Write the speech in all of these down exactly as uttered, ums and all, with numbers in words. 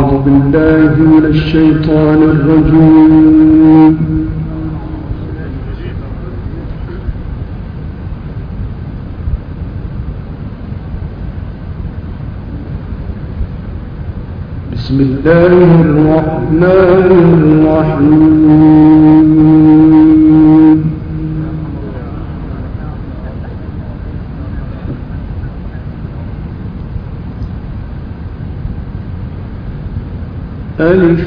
أعوذ بالله من الشيطان الرجيم. بسم الله الرحمن الرحيم. ألف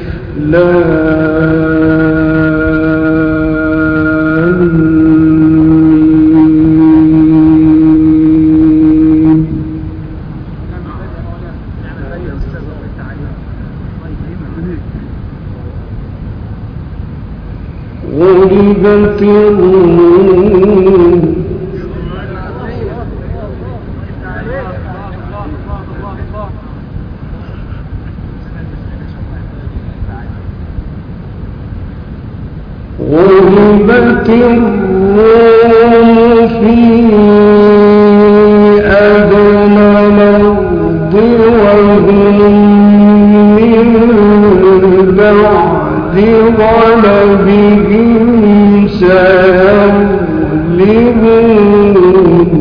لام ميم. غلبت الروم. غلبت الروم في أدنى الأرض وهم من بعد غلبهم سيغلبون.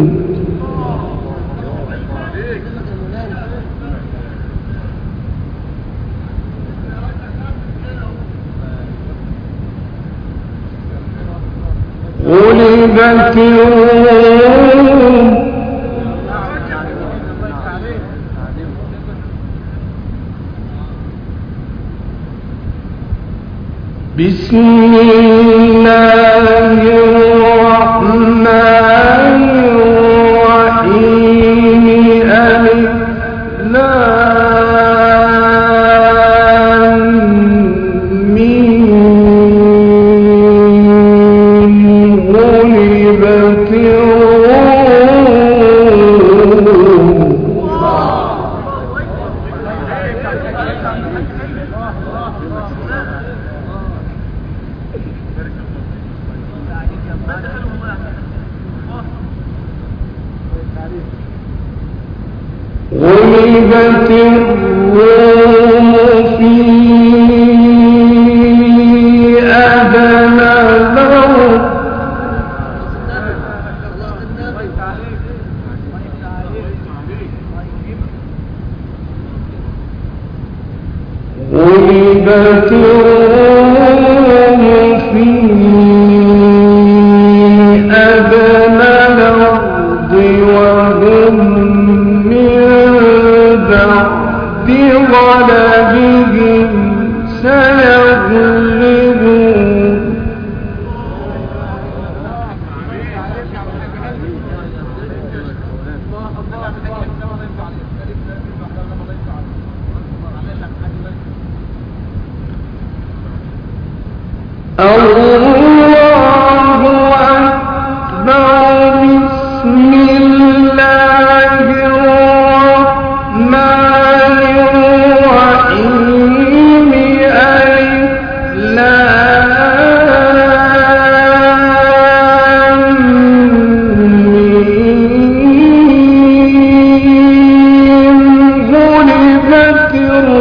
غلبت الروم بسم الله الرحمن الرحيم. ألف لام ميم. غلبت الروم. غلبت الروم في أدنى الأرض غلبت الروم في أدنى الأرض وهم بغلبهم سيغلبون. الله أكبر. بسم الله الرحمن الرحيم. ألف لام ميم. غلبت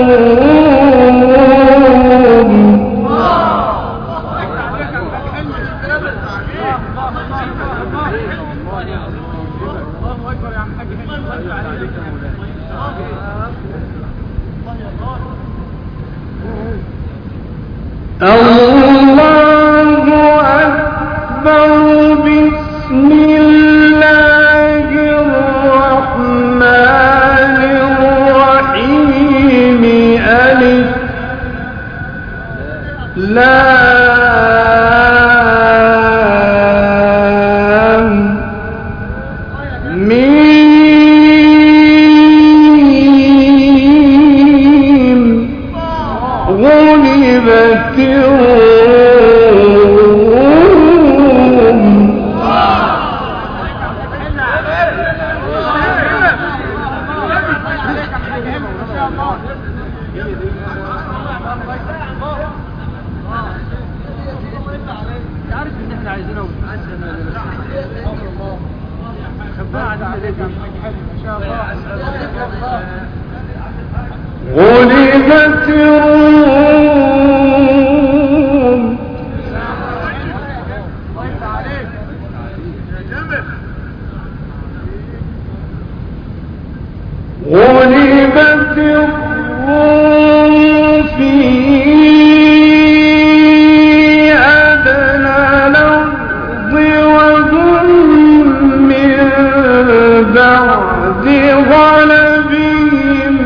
الروم. الله أكبر. بسم الله الرحمن الرحيم. ألف لام ميم. غلبت الروم. غلبت غلبت الروم غلبت الروم في أدنى الأرض وهم من بعد غلبهم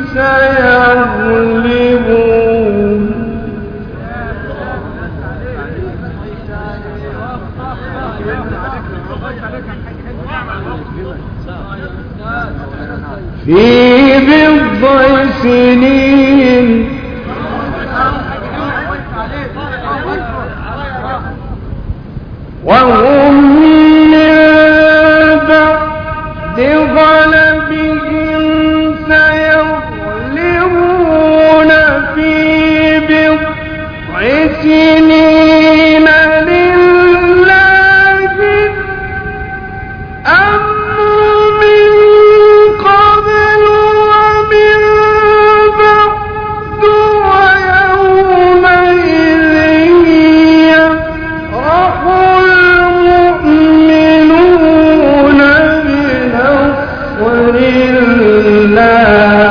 سيغلبون في بضع سنين وهم من بعد غلبهم سيغلبون في بضع سنين لله الأمر من قبل ومن بعد ويومئذ يفرح المؤمنون بنصر الله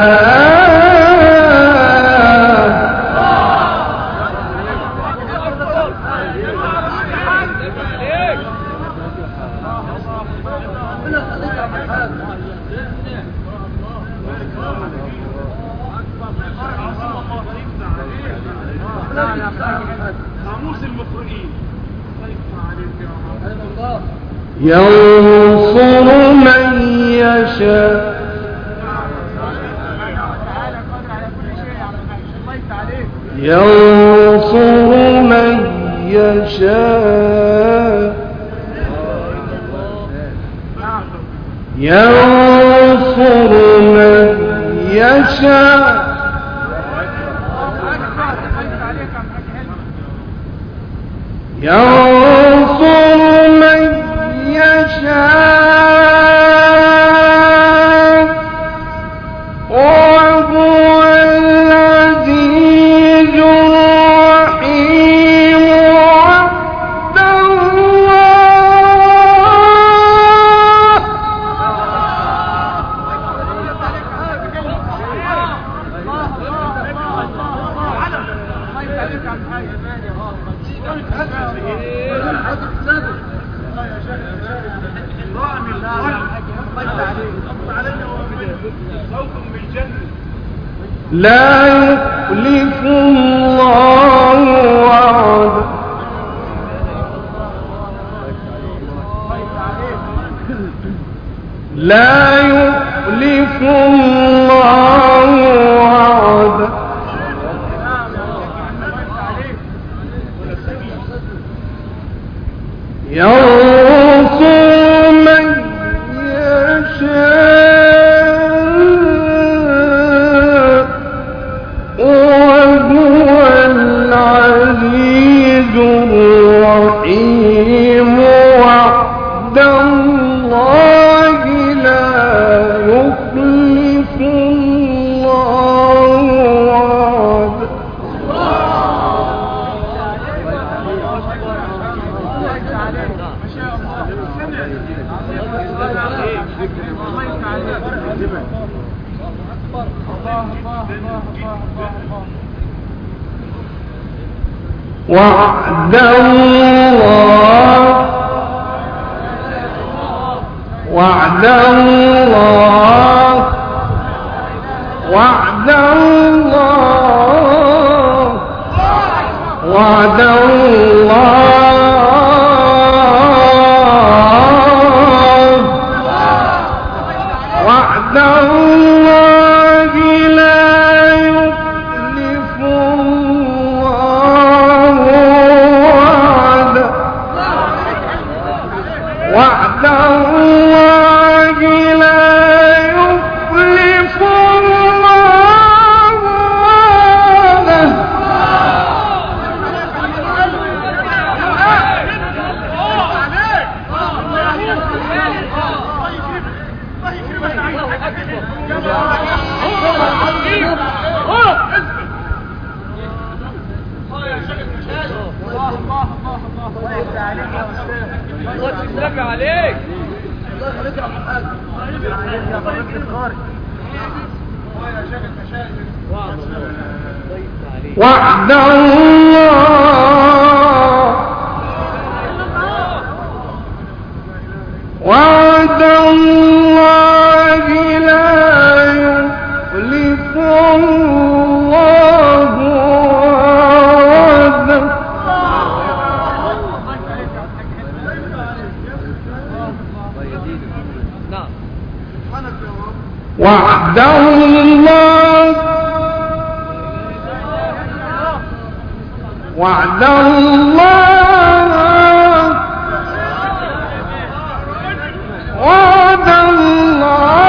ينصر من يشاء ينصر من يشاء ينصر من يشاء ينصر من يشاء وهو العزيز الرحيم وعد لا يخلف الله وعده لا يخلف الله وعده ينصر من يشاء وهو العزيز الرحيم وعد الله لا يخلف الله وعده وعد الله وعد الله وعد الله وعد الله وعد الله لا يخلف الله وعده وعد الله لا يخلف الله وعده الله الله الله يفتح عليك يا استاذ. الله يفتح عليك. الله يخليك يا محمد. الله يفتح عليك يا فضيلة القارئ. يا شيخ المشايخ. وعد الله وعد الله لا يخلف الله وعده وعد الله وعد الله وعد الله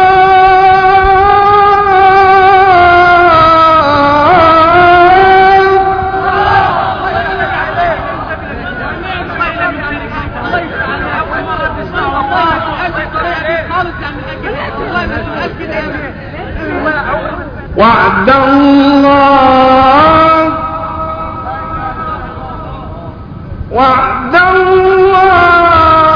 وعد الله وعد الله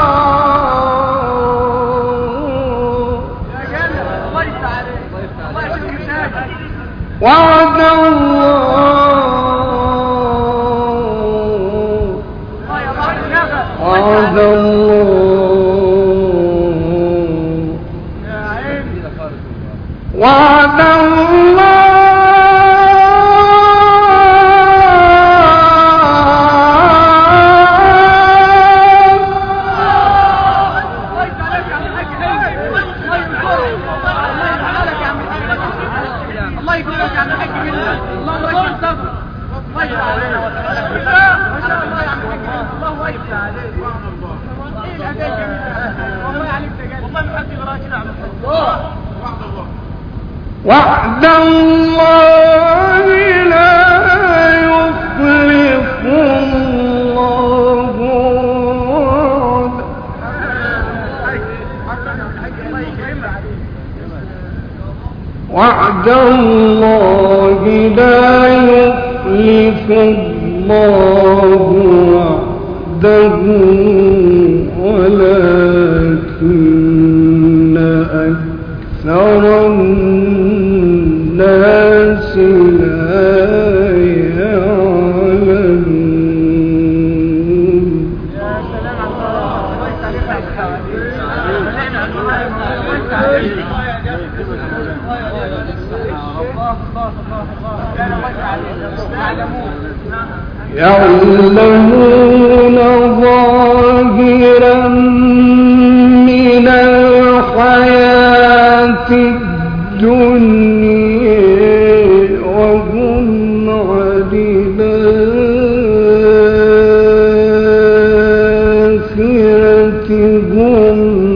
وعد الله وعد الله وعد الله وعد الله لا يخلف الله وعد الله لا يخلف الله وعده ولكن أكثر الناس لا يعلمون. يا سلام يعلمون ظاهرا من الحياة الدنيا وهم عن الآخرة هم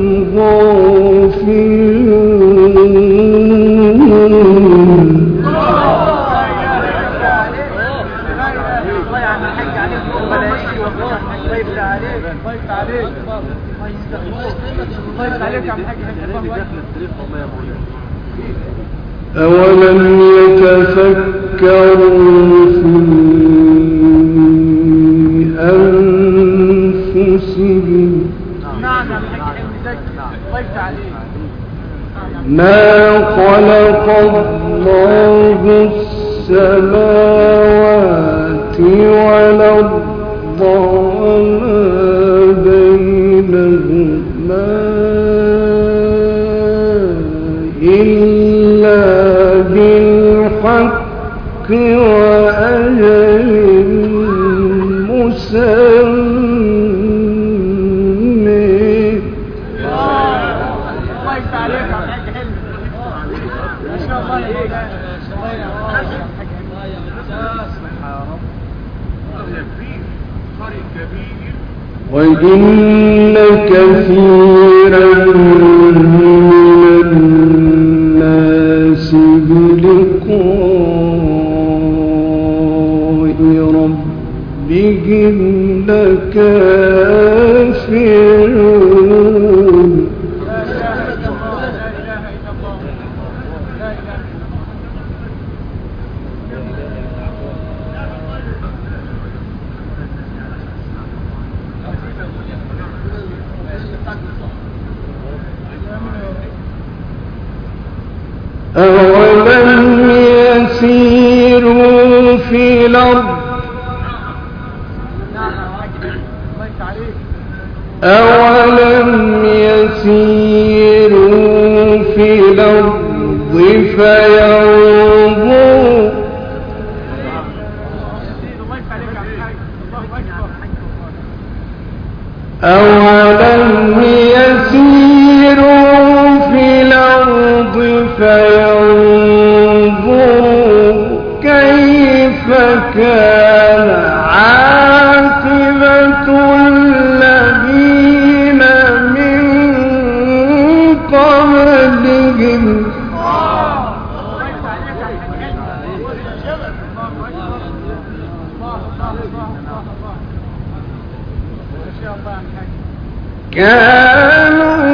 غافلون. أولم يتفكروا في أنفسهم ما خلق الله السماوات والأرض وما بينهما إلا بالحق وأجل مسمى. الله يسعدك يا حاج حلمي ما شاء الله عليك يا وإن كثيرا من الناس بلقاء ربهم لكافرون. الأرض أولم يسيروا في الأرض فينظروا أولم يسيروا في الأرض فينظروا كيف كان عاقبة الذين من قبلهم كانوا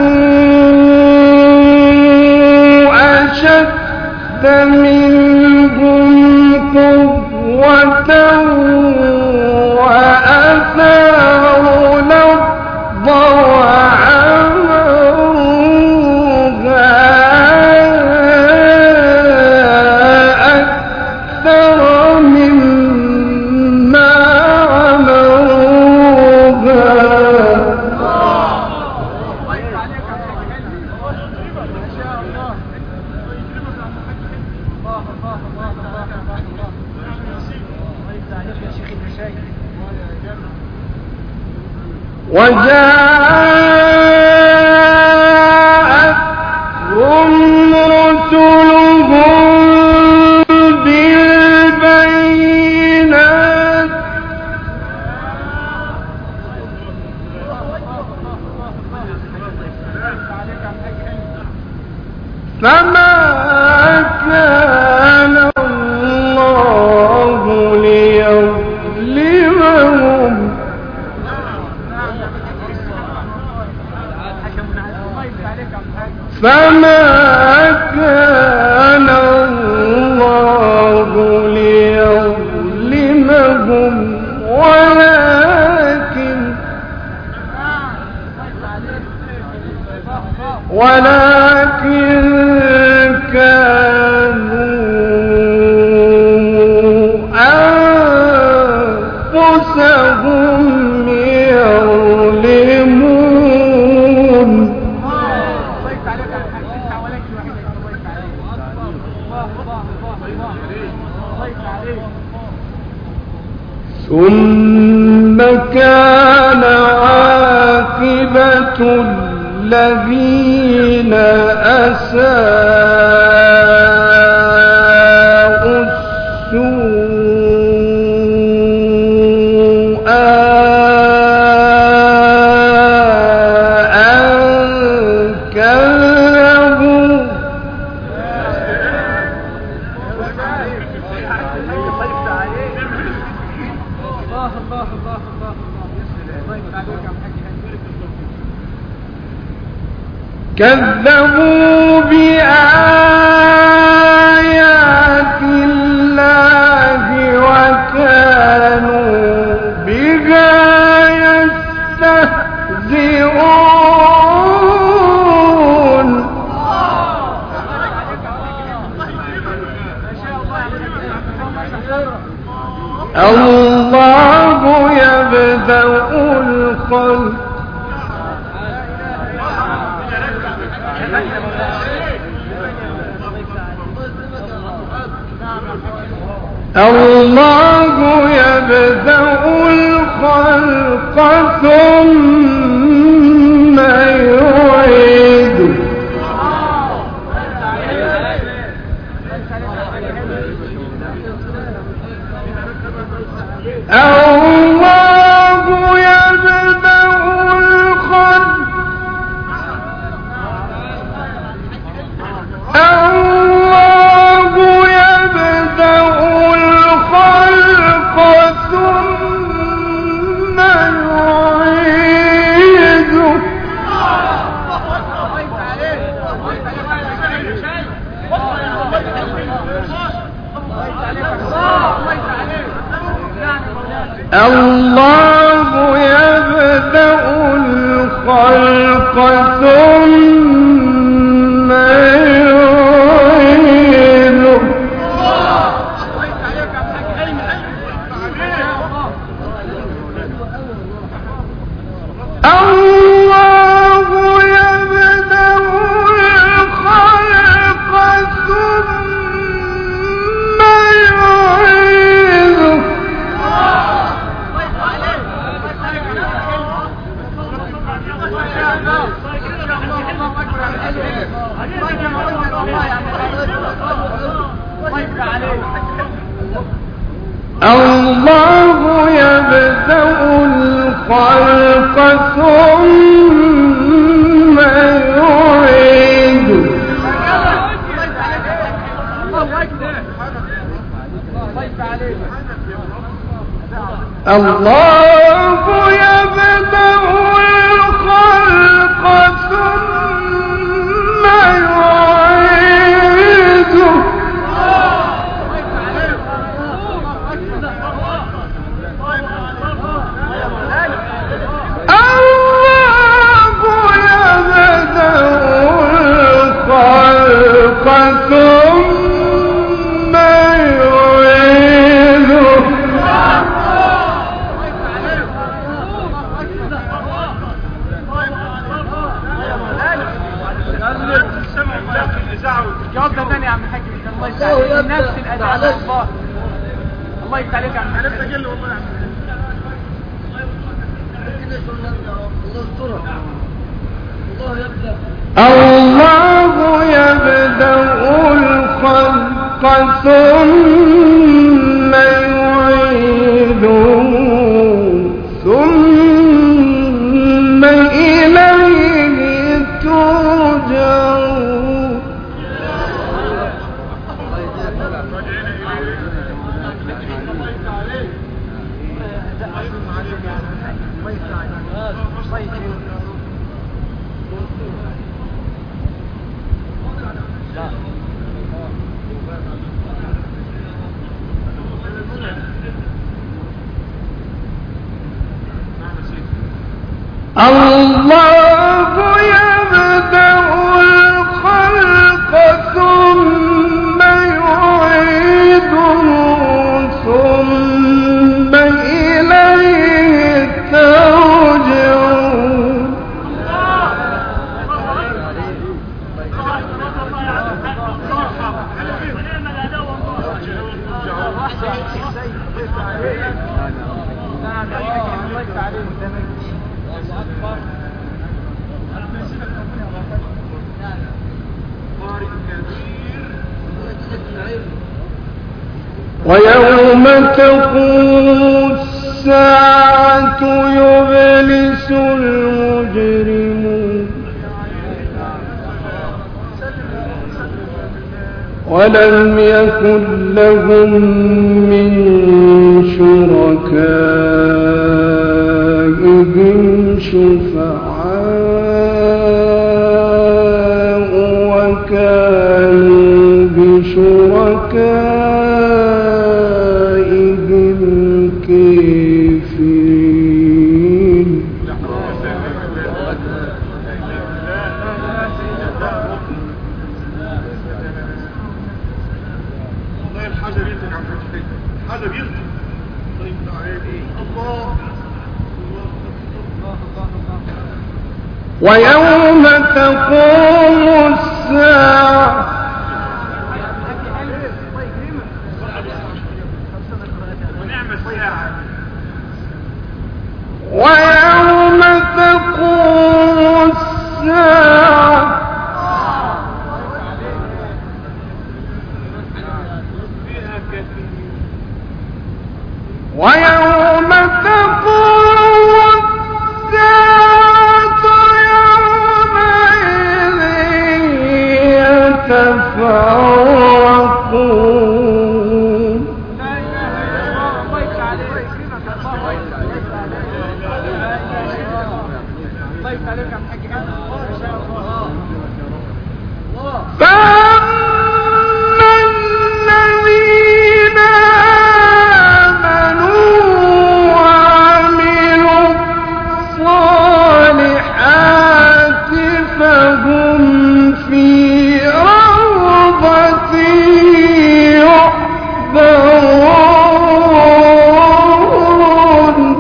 أشد منهم قوة وأثاروا الأرض وعمروها أكثر مما وجاءتهم رسلهم بالبينات فما كان الله ليظلمهم فما كان الله ليظلمهم ولكن ولكن كانوا أنفسهم يظلمون ثم كان عاقبة الذين أساءوا السوء أن كذبوا كذبوا بآيات الله وكانوا بها يستهزئون الله يبدأ الخلق الله يبدأ الخلق ثم يعيده الله يبدأ الخلق الله يبدأ الخلق ثم يعيده الله يبدأ الخلق ثم يعيده الله يبدأ الخلق ثم يعيده ثم يعيده الجواب ده تاني يا عم الحاج. الله يسعدك نفس الاداء الله. الله يفتح عليك يا عم. انا سجل والله يا عم. الله يبدأ الخلق ثم يعيده ثم إليه ترجعون الله يبدأ الخلق ثم يعيده ثم إليه ترجعون ويوم تقوم الساعة يبلس المجرمون ولم يكن لهم من شركائهم شفعاء وكانوا بشركائهم كافرين ويوم تقوم الساعة ويوم تقوم الساعة ويوم تقوم الساعة يومئذ يتفرقون فأما الذين آمنوا وعملوا الصالحات فهم في روضة يحبرون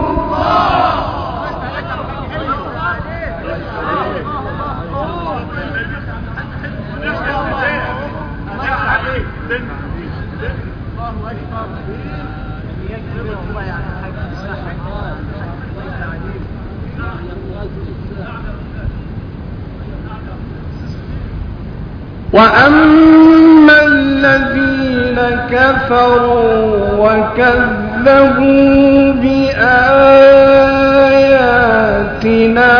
وأما الذين كفروا وكذبوا بآياتنا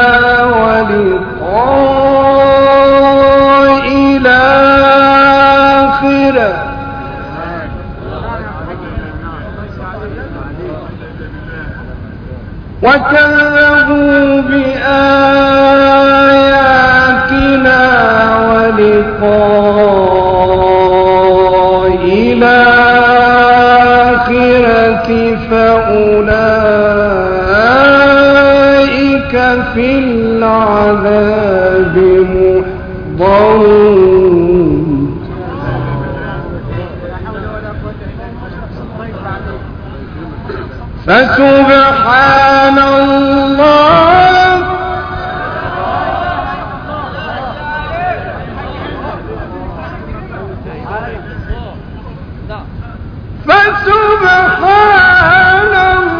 ولقاء الآخرة وكذبوا بآياتنا ولقاء الآخرة فأولئك في العذاب محضرون فسبحان الله فسبحان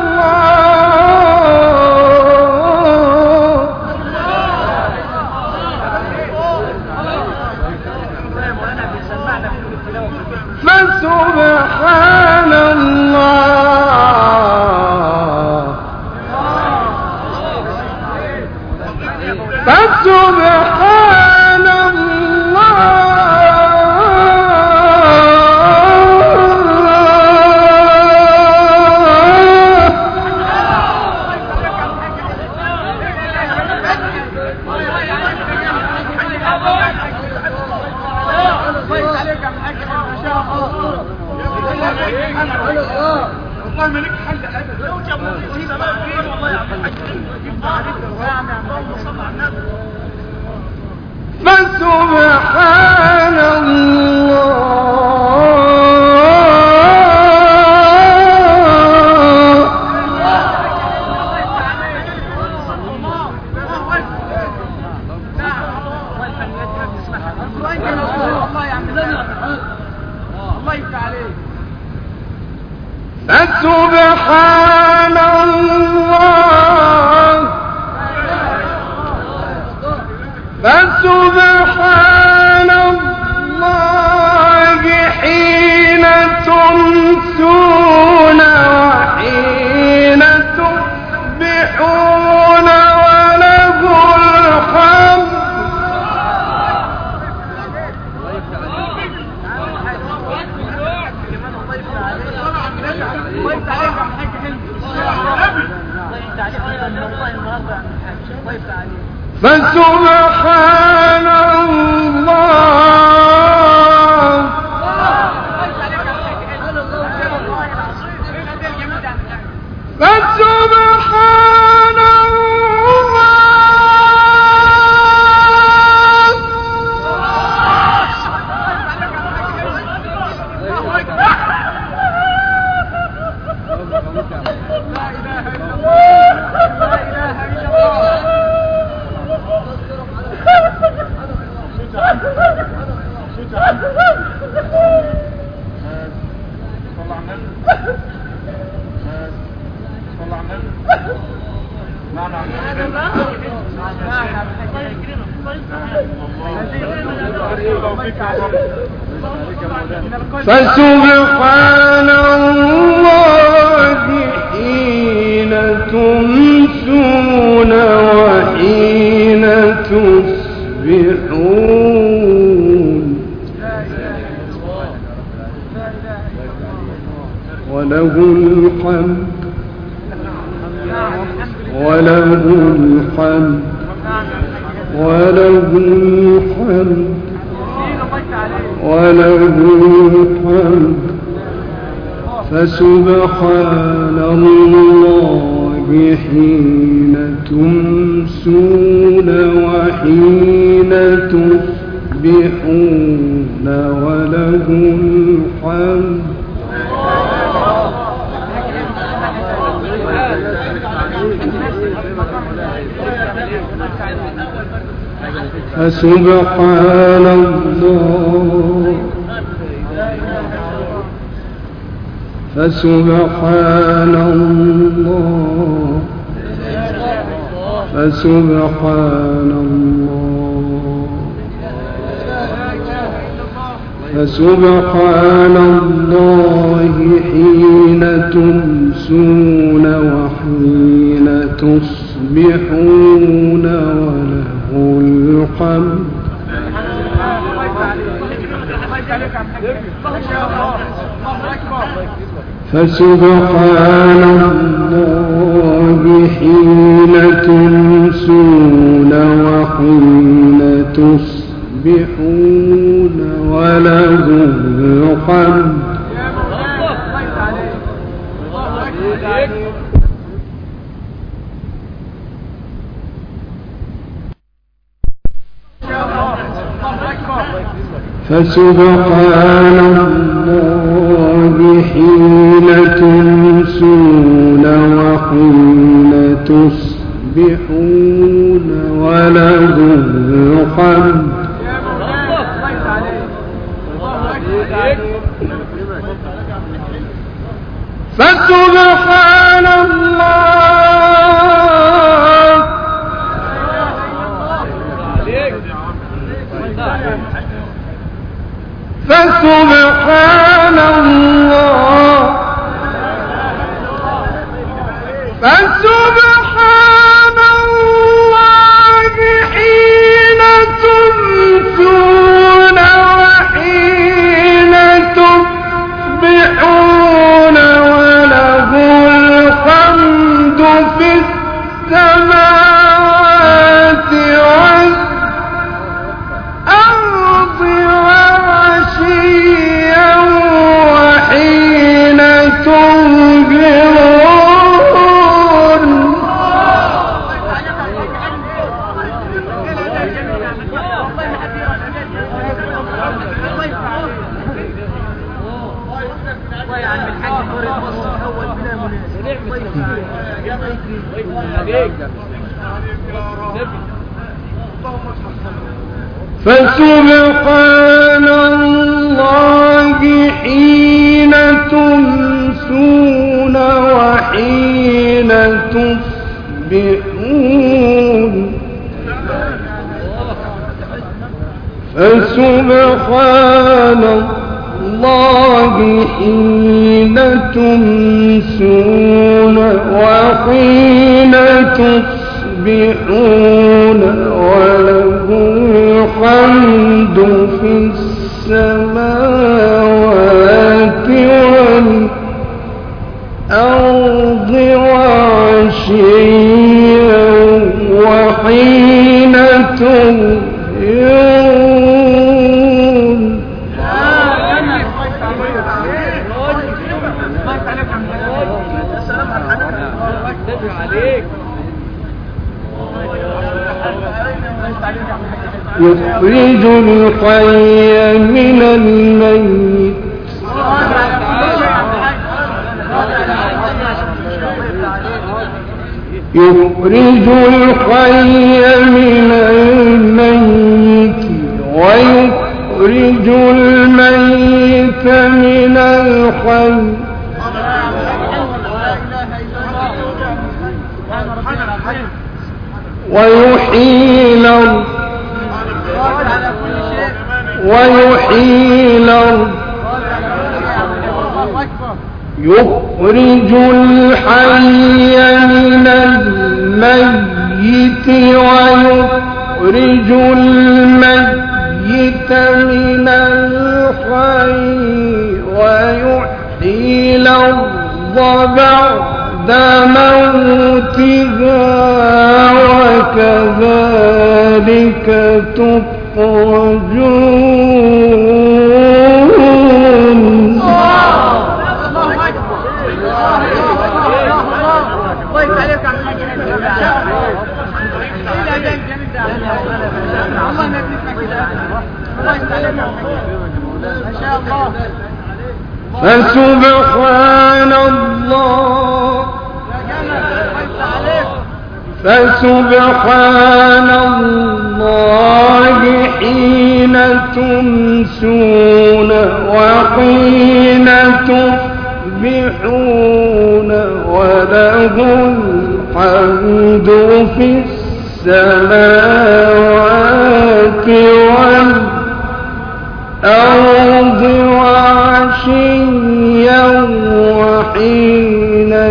الله فسبحان الله فسبحان والله ما لك حل ابدا لو جابوا في السماء والله يا عم الحاج جبنا عليك الرحمه اللهم صل على النبي فسبحان فسبحان الله فسبحان الله حين تمسون وحين تصبحون وله الحمد فسبحان الله فسبحان فسبحان الله حين تمسون وحين تصبحون وله الحمد وله الحمد وله الحمد وله الحمد فسبحان الله حين تمسون وحين تصبحون وله الحمد فسبحان الله فسبحان الله فسبحان الله فسبحان الله حين تمسون وحين تصبحون وله الحمد فسبحان الله حين تمسون وحين تصبحون وله الحمد. فسبحان الله حين تمسون وحين تصبحون وله الحمد. فسبحان الله فسبحان الله فسبحان الله حين تمسون وحين تصبحون وله الحمد في السماوات والأرض وعشيا وحين تظهرون. فسبحان الله حين تمسون وحين تصبحون. فسبحان الله حين تمسون وحين تصبحون وله الحمد في السماوات والأرض وعشيا وحين تظهرون. يخرج الحي من الميت يخرج الحي من الميت ويخرج الميت من الحي ويحيي الأرض ويحيي الأرض يخرج الحي من الميت ويخرج الميت من الحي ويحيي الأرض بعد موتها وكذلك تخرجون. فسبحان الله فسبحان الله حين تمسون وحين تصبحون وله الحمد في السماوات والأرض وعشيا وحين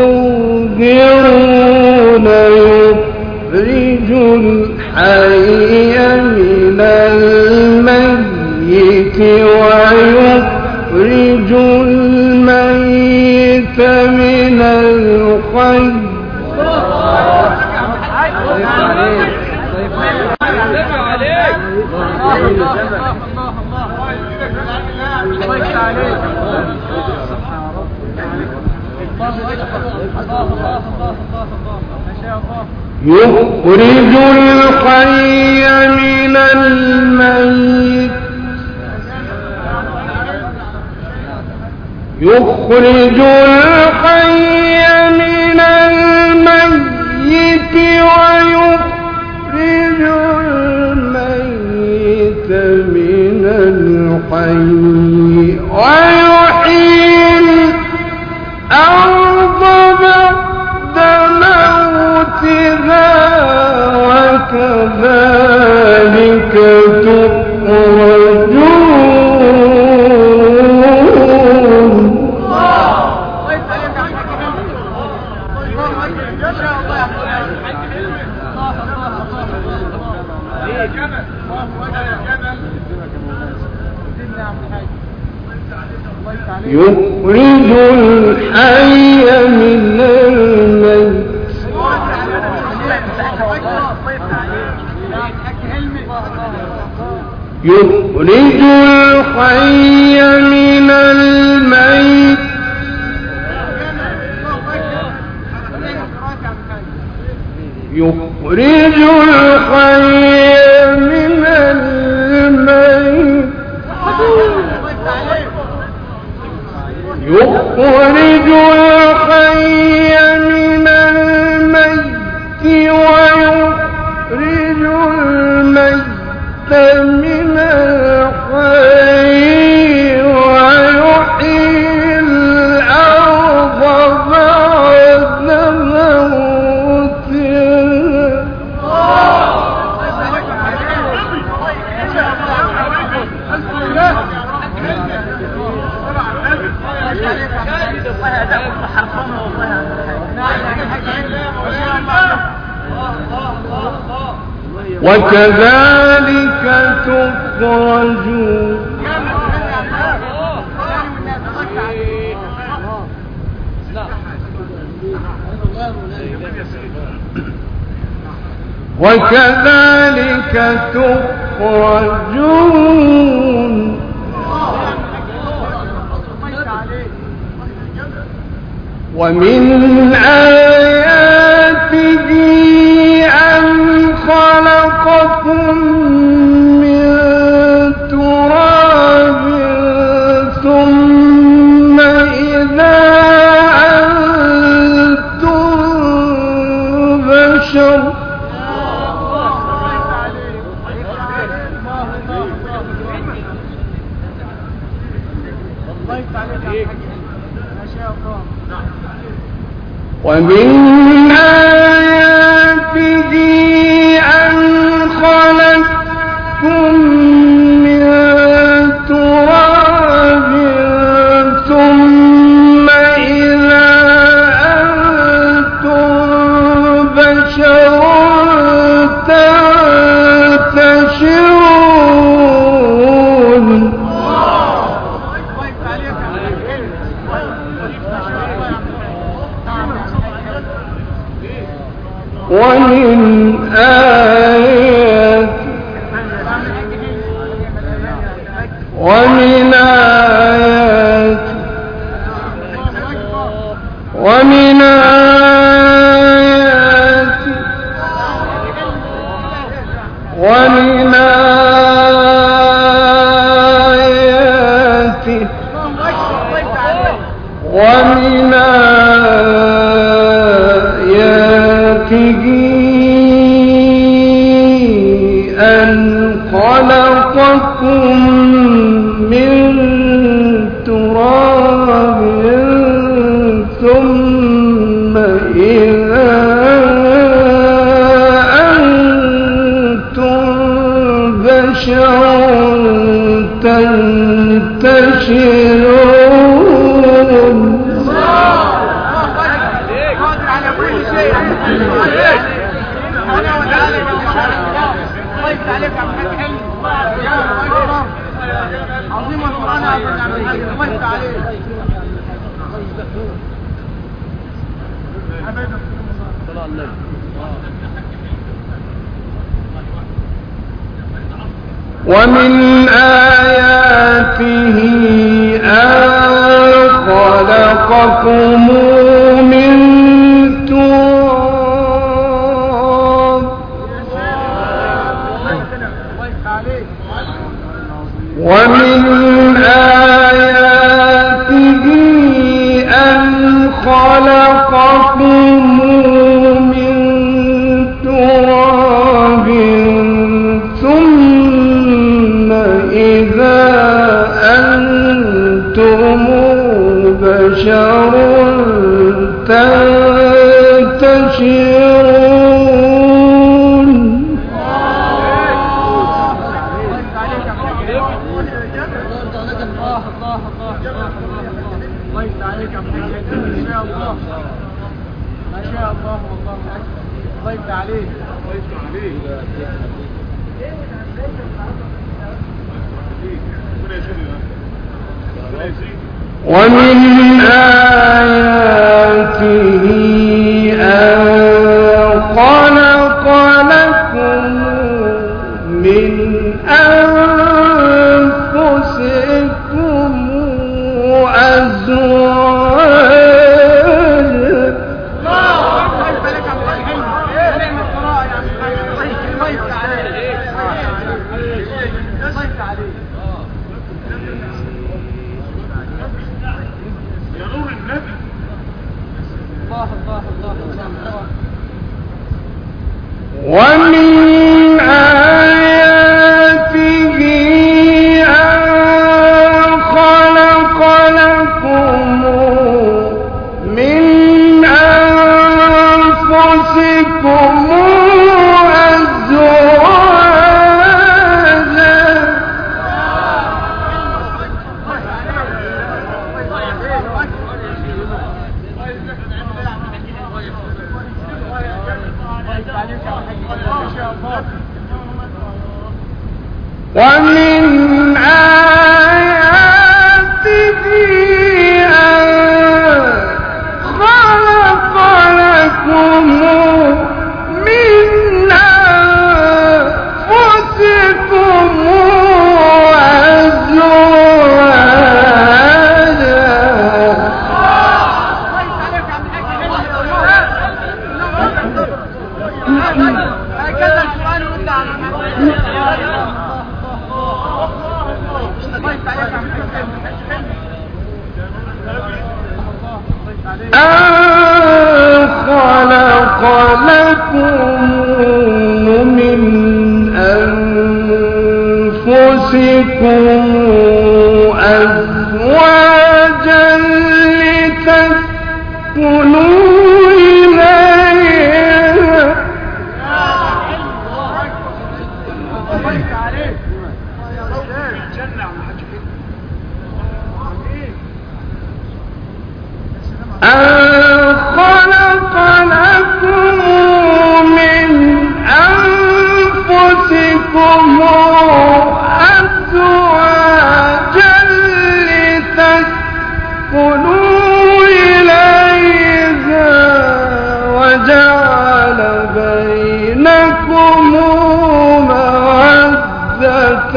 تظهرون يخرج الحي من الميت ويخرج الميت من الخير يخرج الحي من الميت يخرج الحي من الميت ويخرج الميت من الحي ويحيي الأرض بعد موتها وكذلك تخرجون. يخرج الحي من الميت يخرج الحي من الميت يخرج الحي من الميت يخرج الحي من الميت ويخرج الميت من الحي ويحيي الأرض بعد وكذلك تخرجون. وكذلك تخرجون. ومن آياته أن خلقكم من تراب ثم إذا أنتم بشر ومن آياته أن خلقكم من تراب ثم إذا أنتم بشر تنتشرون. ومن آيات ومن آيات ومن آيات ومن آيات ومن آياته أن خلقكم من تراب ثم إذا أنتم بشر تنتشرون. عظيم القرآن يا عبد الحاج الله يفتح عليك. ومن آياته أن خلقكم من تراب ومن آياته أن خلقكم من تراب ثم إذا أنتم بشر تنتشرون ما شاء الله والله ضيف عليه ضيف عليه ومن آياته أن خلق لكم من أنفسكم ومن آياته أن خلق لكم من أنفسكم ومن آياته أن خلق لكم من أنفسكم أن خلق لكم من أنفسكم أزواجا لتسكنوا إليها أن خلق لكم من أنفسكم أزواجا لتسكنوا إليها وجعل بينكم مودة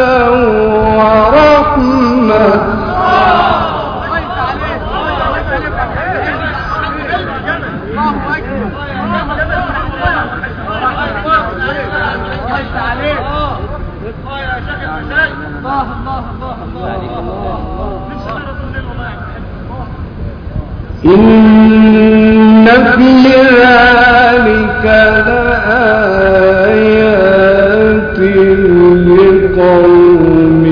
ورحمة إن في ذلك لآيات لقوم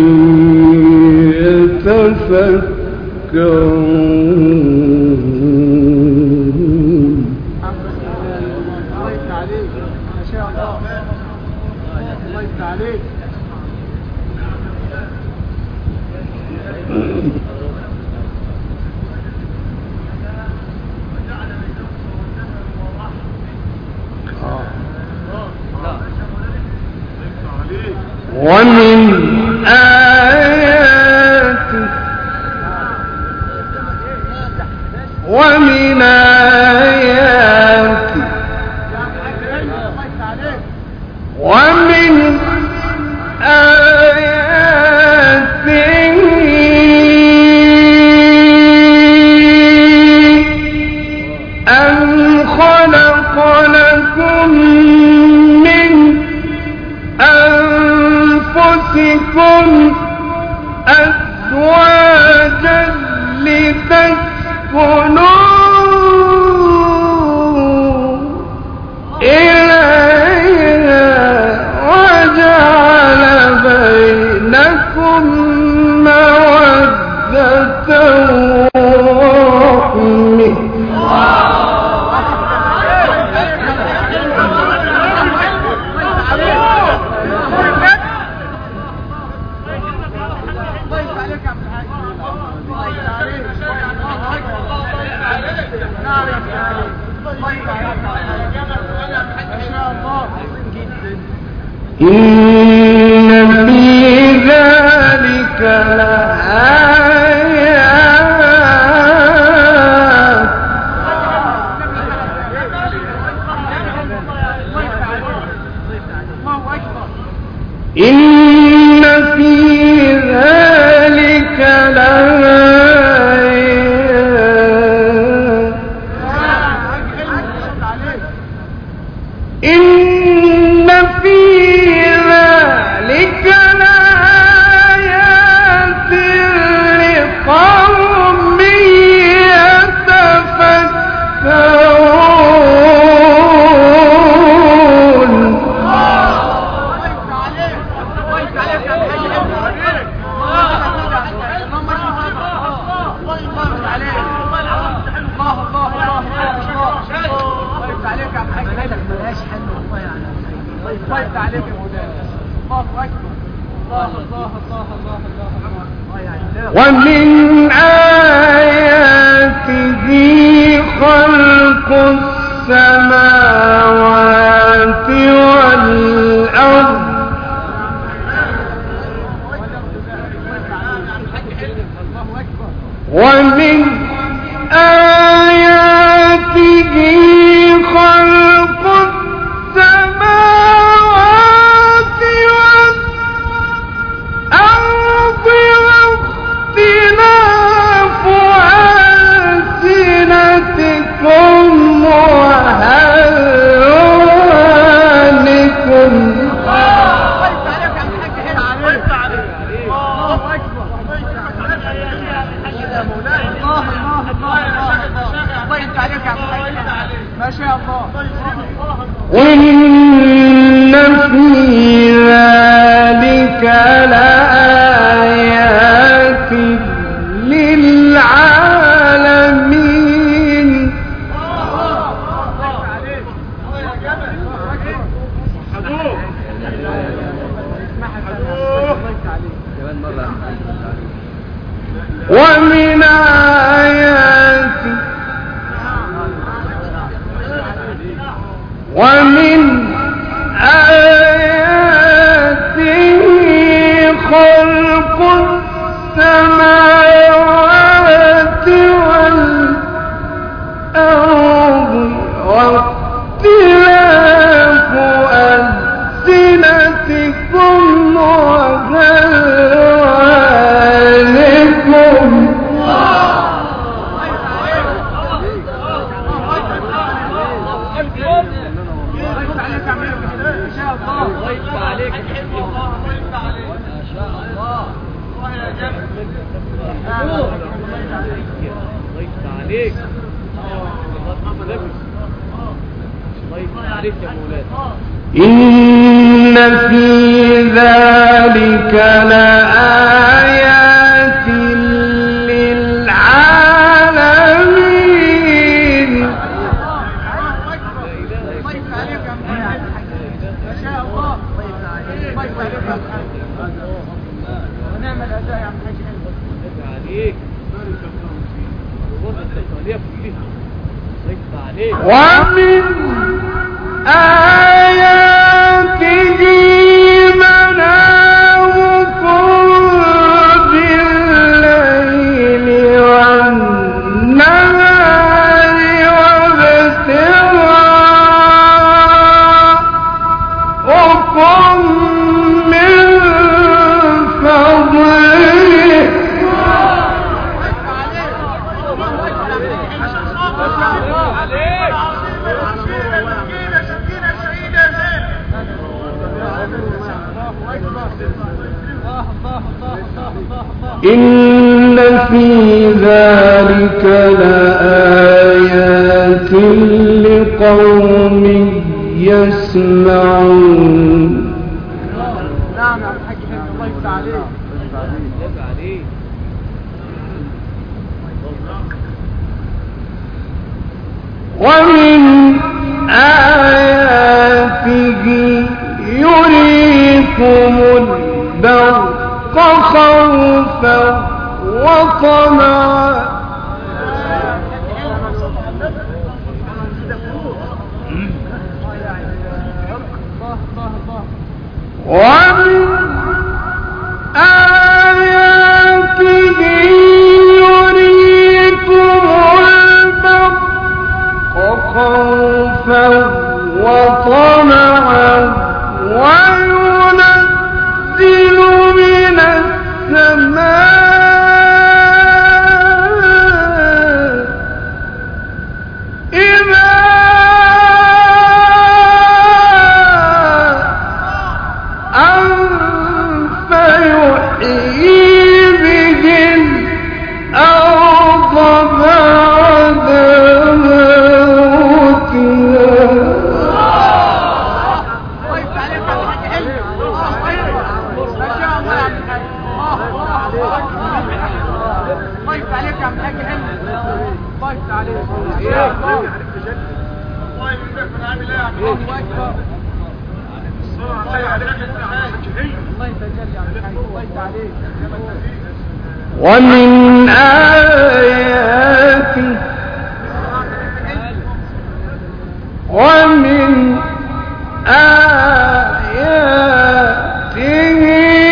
يتفكرون. ومن آياته ومن آياته خلق لكم من أنفسكم أزواجا لتسكنوا إليها وجعل بينكم مودة ورحمة إن في ذلك لآيات إن في ذلك لآيات إن في ذلك لآيات لقوم يتفكرون طيب عليك يا مولانا الله اكبر الله الله الله الله الله ومن آياته خلق السماوات والأرض ومن آياته خلق السماوات والأرض واختلاف ألسنتكم وألوانكم ما شاء الله إن في ذلك لآيات للعالمين ومن آياته ومن آياته خلق السماوات والأرض واختلاف ألسنتكم وألوانكم إن في ذلك لآيات للعالمين ونعم الأداء يا عم حاج عليك ومن آياته منامكم بالليل والنهار وابتغاؤكم من فضله إن في ذلك لآيات لقوم يسمعون. نعم يا الحاج الله يفتح عليك. ومن آياته يريكم البرق خوفا وطمعا ومن آياته يريكم البرق خوفا وطمعا وينزل من السماء إذا أنف يحيي به الأرض بعد ومن آياته ومن آياته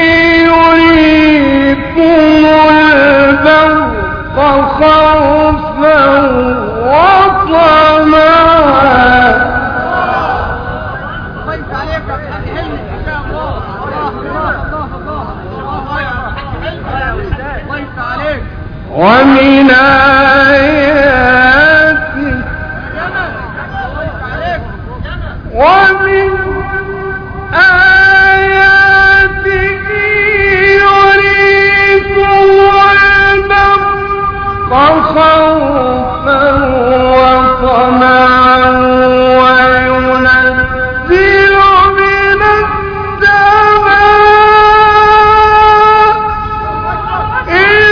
يريكم البرق خوفا وطمعا ومن آياته ومن آياته يريكم البرق خوفا وطمعا وينزل من السماء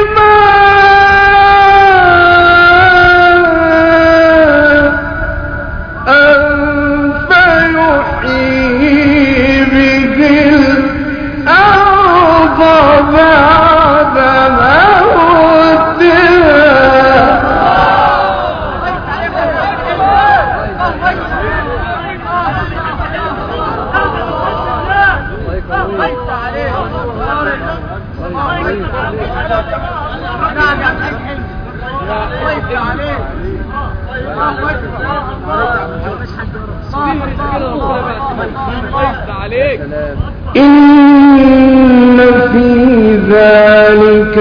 إن في ذلك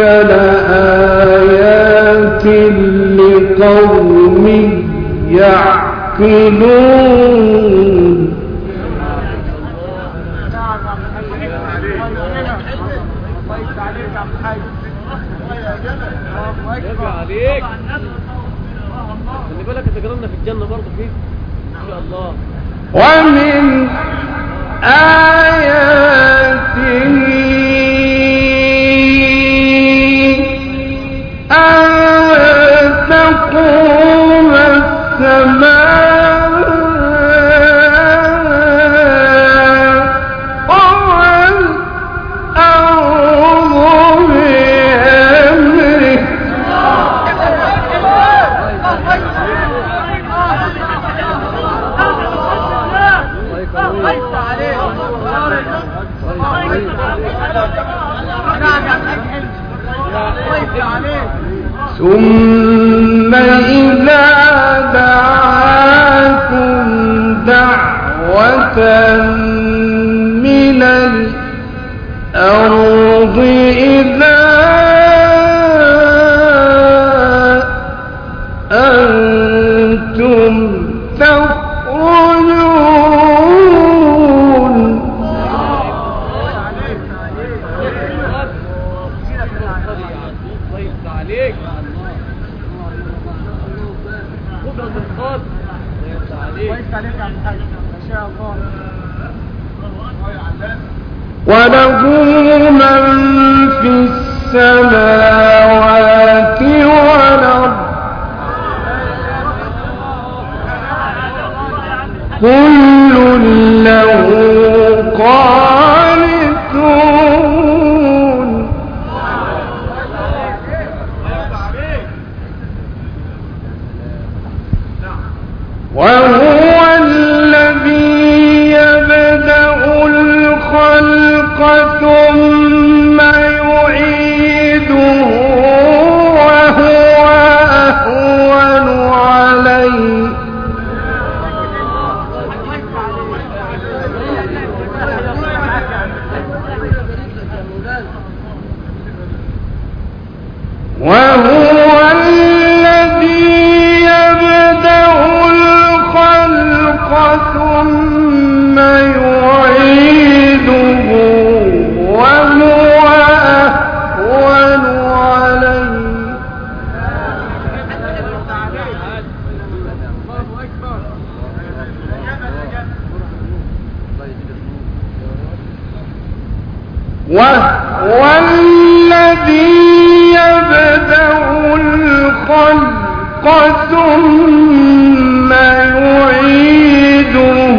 لآيات لقوم يعقلون. عليك خلي بالك تجربنا في الجنة برضه فيه إن شاء الله. ومن آياته أن تقوم السماء والأرض بأمره ثم إذا دعاكم دعوة من الأرض إذا أنتم تخرجون. وله من في السماوات والأرض كل له قانتون وهو الذي يبدأ الخلق ثم يعيده وهو أهون عليه وهو الذي يبدأ الخلق ثم يعيده وهو أهون عليه وهو الذي يبدأ الخلق ثم يعيده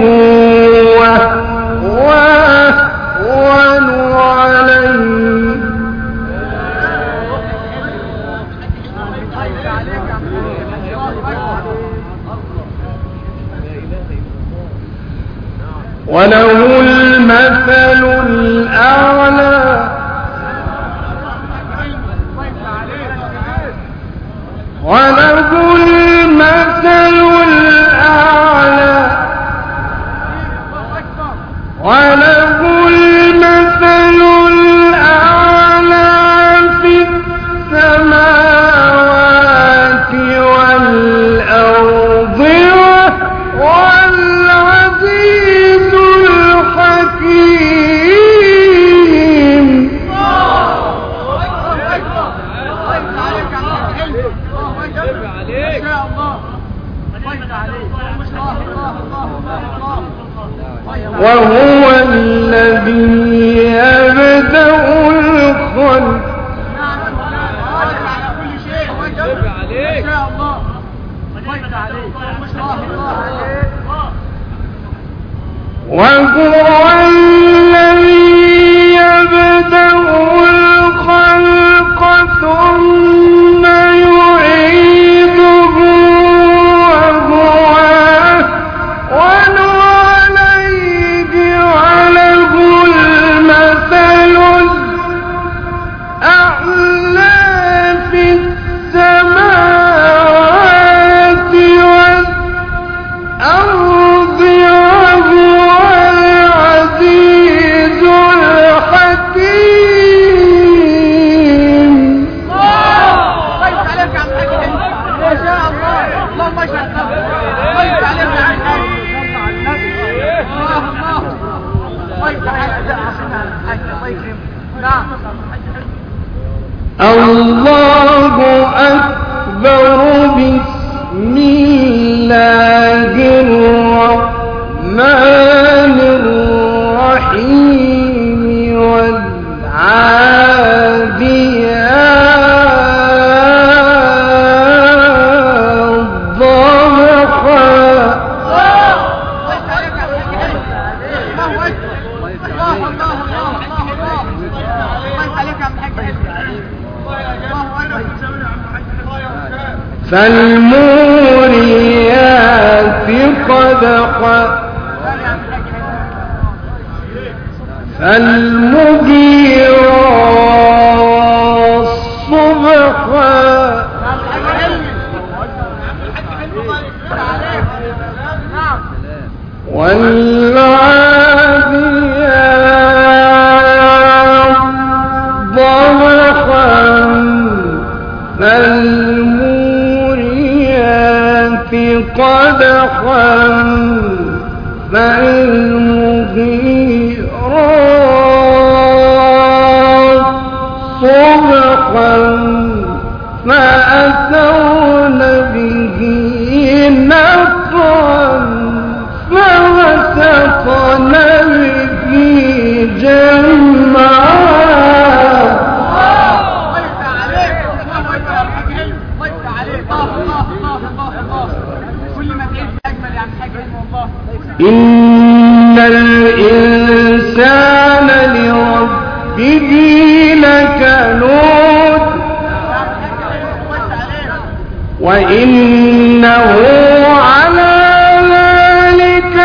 وهو أهون عليه وله المثل الأعلى وله المثل الأعلى وله المثل الأعلى في السماوات والأرض وهو العزيز الحكيم وهو الذي يبدأ الخلق وهو الذي يبدأ الخلق ثم يعيده وهو أهون عليه وله المثل الأعلى في السماوات والأرض وهو العزيز الحكيم. طيب عليك يا عم حاج ما شاء الله اللهم اشهد طيب عليك يا عم حاج الله الله طيب عليك يا عم حاج الله يكرمك نعم الله أكبر بسم الله الرحمن الرحيم والعاديات ضبحا فالموريات قدحا فالمغيرات صبحا والعاديات ضبحا فالموريات قدحا فالمغيرات صبحا فأثرن به نقعا به جمعا. إن الإنسان لربه لكنود وإنه على ذلك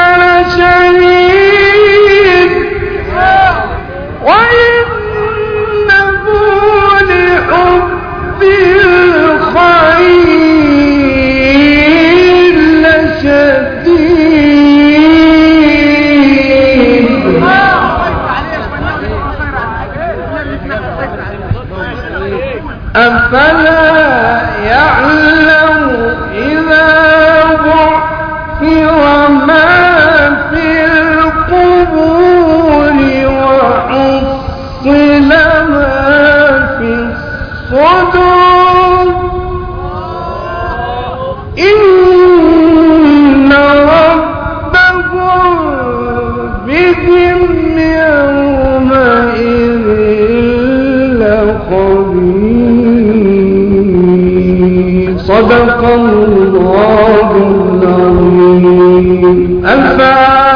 لشهيد وإنه لحب الخير لشديد. أفلا يعلم إذا بعثر ما في القبور وحصل ما في الصدور إن ربهم بهم يومئذ لخبير. صدق الله العظيم.